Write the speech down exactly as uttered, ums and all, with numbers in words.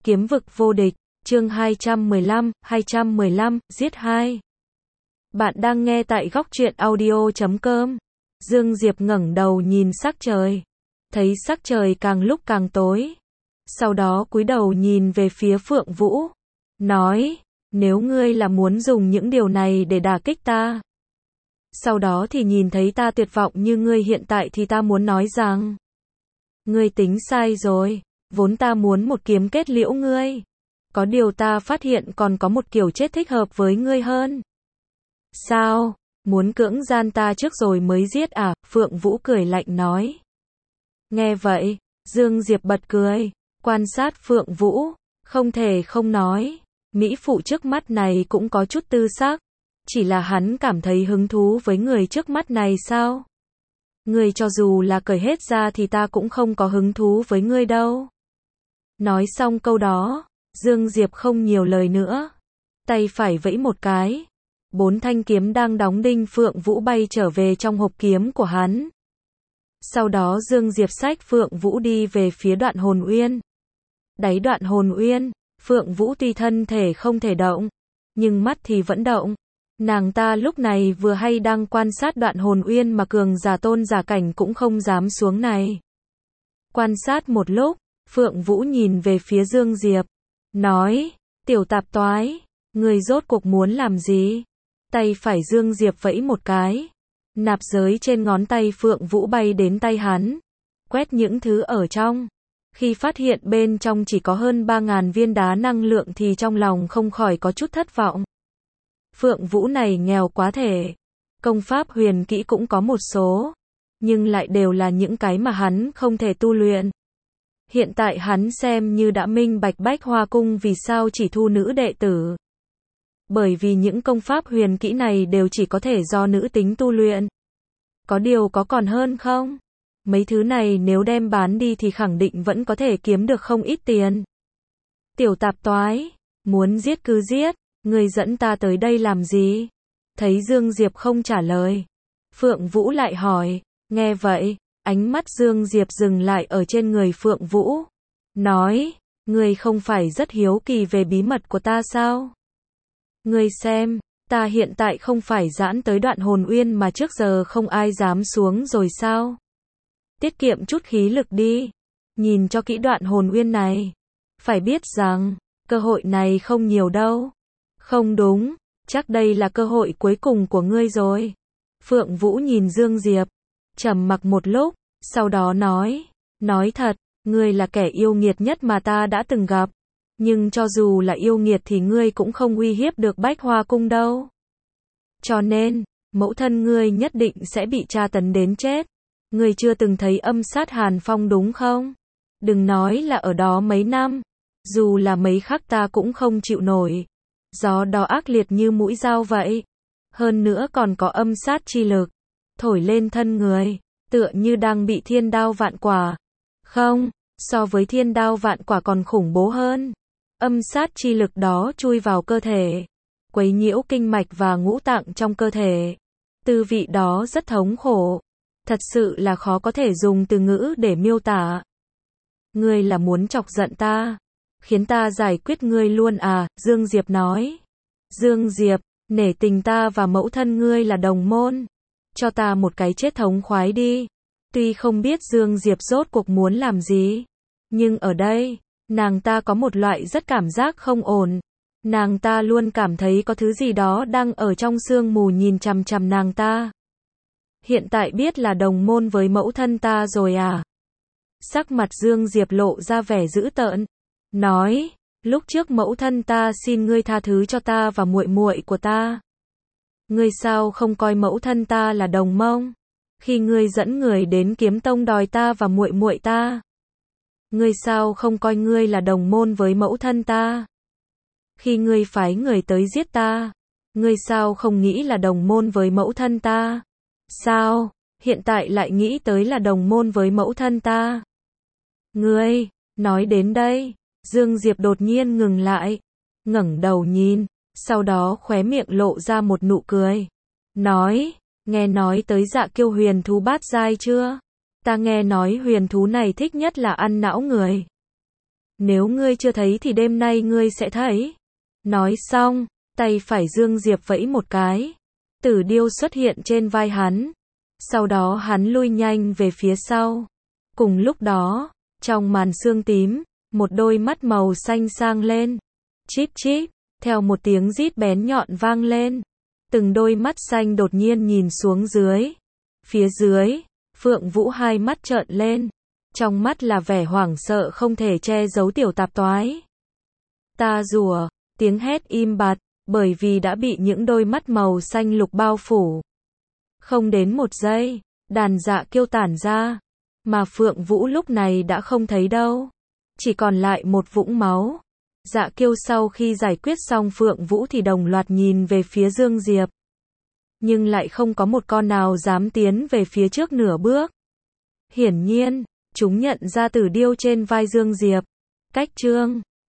Kiếm vực vô địch, chương hai trăm mười lăm, hai trăm mười lăm, giết hai. Bạn đang nghe tại góc truyện audio chấm com. Dương Diệp ngẩng đầu nhìn sắc trời. Thấy sắc trời càng lúc càng tối. Sau đó cúi đầu nhìn về phía Phượng Vũ. Nói, nếu ngươi là muốn dùng những điều này để đả kích ta. Sau đó thì nhìn thấy ta tuyệt vọng như ngươi hiện tại thì ta muốn nói rằng. Ngươi tính sai rồi. Vốn ta muốn một kiếm kết liễu ngươi. Có điều ta phát hiện còn có một kiểu chết thích hợp với ngươi hơn. Sao? Muốn cưỡng gian ta trước rồi mới giết à? Phượng Vũ cười lạnh nói. Nghe vậy, Dương Diệp bật cười. Quan sát Phượng Vũ, không thể không nói. Mỹ phụ trước mắt này cũng có chút tư sắc. Chỉ là hắn cảm thấy hứng thú với người trước mắt này sao? Ngươi cho dù là cởi hết ra thì ta cũng không có hứng thú với ngươi đâu. Nói xong câu đó, Dương Diệp không nhiều lời nữa. Tay phải vẫy một cái. Bốn thanh kiếm đang đóng đinh Phượng Vũ bay trở về trong hộp kiếm của hắn. Sau đó Dương Diệp xách Phượng Vũ đi về phía Đoạn Hồn Uyên. Đáy Đoạn Hồn Uyên, Phượng Vũ tuy thân thể không thể động, nhưng mắt thì vẫn động. Nàng ta lúc này vừa hay đang quan sát Đoạn Hồn Uyên mà cường giả tôn giả cảnh cũng không dám xuống này. Quan sát một lúc, Phượng Vũ nhìn về phía Dương Diệp. Nói, tiểu tạp toái, người rốt cuộc muốn làm gì? Tay phải Dương Diệp vẫy một cái. Nạp giới trên ngón tay Phượng Vũ bay đến tay hắn. Quét những thứ ở trong. Khi phát hiện bên trong chỉ có hơn ba ngàn viên đá năng lượng thì trong lòng không khỏi có chút thất vọng. Phượng Vũ này nghèo quá thể. Công pháp huyền kỹ cũng có một số. Nhưng lại đều là những cái mà hắn không thể tu luyện. Hiện tại hắn xem như đã minh bạch Bách Hoa Cung vì sao chỉ thu nữ đệ tử. Bởi vì những công pháp huyền kỹ này đều chỉ có thể do nữ tính tu luyện. Có điều có còn hơn không? Mấy thứ này nếu đem bán đi thì khẳng định vẫn có thể kiếm được không ít tiền. Tiểu tạp toái, muốn giết cứ giết, người dẫn ta tới đây làm gì? Thấy Dương Diệp không trả lời. Phượng Vũ lại hỏi, nghe vậy. Ánh mắt Dương Diệp dừng lại ở trên người Phượng Vũ. Nói, ngươi không phải rất hiếu kỳ về bí mật của ta sao? Ngươi xem, ta hiện tại không phải giãn tới Đoạn Hồn Uyên mà trước giờ không ai dám xuống rồi sao? Tiết kiệm chút khí lực đi. Nhìn cho kỹ Đoạn Hồn Uyên này. Phải biết rằng, cơ hội này không nhiều đâu. Không đúng, chắc đây là cơ hội cuối cùng của ngươi rồi. Phượng Vũ nhìn Dương Diệp. Trầm mặc một lúc, sau đó nói, nói thật, ngươi là kẻ yêu nghiệt nhất mà ta đã từng gặp, nhưng cho dù là yêu nghiệt thì ngươi cũng không uy hiếp được Bách Hoa Cung đâu. Cho nên, mẫu thân ngươi nhất định sẽ bị tra tấn đến chết. Ngươi chưa từng thấy âm sát Hàn Phong đúng không? Đừng nói là ở đó mấy năm, dù là mấy khắc ta cũng không chịu nổi. Gió đó ác liệt như mũi dao vậy. Hơn nữa còn có âm sát chi lực thổi lên thân người, tựa như đang bị thiên đao vạn quả. Không, so với thiên đao vạn quả còn khủng bố hơn. Âm sát chi lực đó chui vào cơ thể, quấy nhiễu kinh mạch và ngũ tạng trong cơ thể. Tư vị đó rất thống khổ. Thật sự là khó có thể dùng từ ngữ để miêu tả. Ngươi là muốn chọc giận ta, khiến ta giải quyết ngươi luôn à? Dương Diệp nói. Dương Diệp, nể tình ta và mẫu thân ngươi là đồng môn. Cho ta một cái chết thống khoái đi. Tuy không biết Dương Diệp rốt cuộc muốn làm gì, nhưng ở đây, nàng ta có một loại rất cảm giác không ổn. Nàng ta luôn cảm thấy có thứ gì đó đang ở trong sương mù nhìn chằm chằm nàng ta. Hiện tại biết là đồng môn với mẫu thân ta rồi à? Sắc mặt Dương Diệp lộ ra vẻ dữ tợn. Nói, lúc trước mẫu thân ta xin ngươi tha thứ cho ta và muội muội của ta. Ngươi sao không coi mẫu thân ta là đồng môn? Khi ngươi dẫn người đến Kiếm Tông đòi ta và muội muội ta, ngươi sao không coi ngươi là đồng môn với mẫu thân ta? Khi ngươi phái người tới giết ta, ngươi sao không nghĩ là đồng môn với mẫu thân ta? Sao, hiện tại lại nghĩ tới là đồng môn với mẫu thân ta? Ngươi, nói đến đây, Dương Diệp đột nhiên ngừng lại, ngẩng đầu nhìn. Sau đó khóe miệng lộ ra một nụ cười. Nói, nghe nói tới Dạ Kiêu huyền thú bát giai chưa? Ta nghe nói huyền thú này thích nhất là ăn não người. Nếu ngươi chưa thấy thì đêm nay ngươi sẽ thấy. Nói xong, tay phải Dương Diệp vẫy một cái. Tử điêu xuất hiện trên vai hắn. Sau đó hắn lui nhanh về phía sau. Cùng lúc đó, trong màn sương tím, một đôi mắt màu xanh sang lên. Chít chít, theo một tiếng rít bén nhọn vang lên. Từng đôi mắt xanh đột nhiên nhìn xuống dưới. Phía dưới, Phượng Vũ hai mắt trợn lên. Trong mắt là vẻ hoảng sợ không thể che giấu tiểu tạp toái. Ta rùa, tiếng hét im bặt, bởi vì đã bị những đôi mắt màu xanh lục bao phủ. Không đến một giây, đàn Dạ Kiêu tản ra, mà Phượng Vũ lúc này đã không thấy đâu. Chỉ còn lại một vũng máu. Dạ Kiêu sau khi giải quyết xong Phượng Vũ thì đồng loạt nhìn về phía Dương Diệp. Nhưng lại không có một con nào dám tiến về phía trước nửa bước. Hiển nhiên, chúng nhận ra tử điêu trên vai Dương Diệp. Cách chương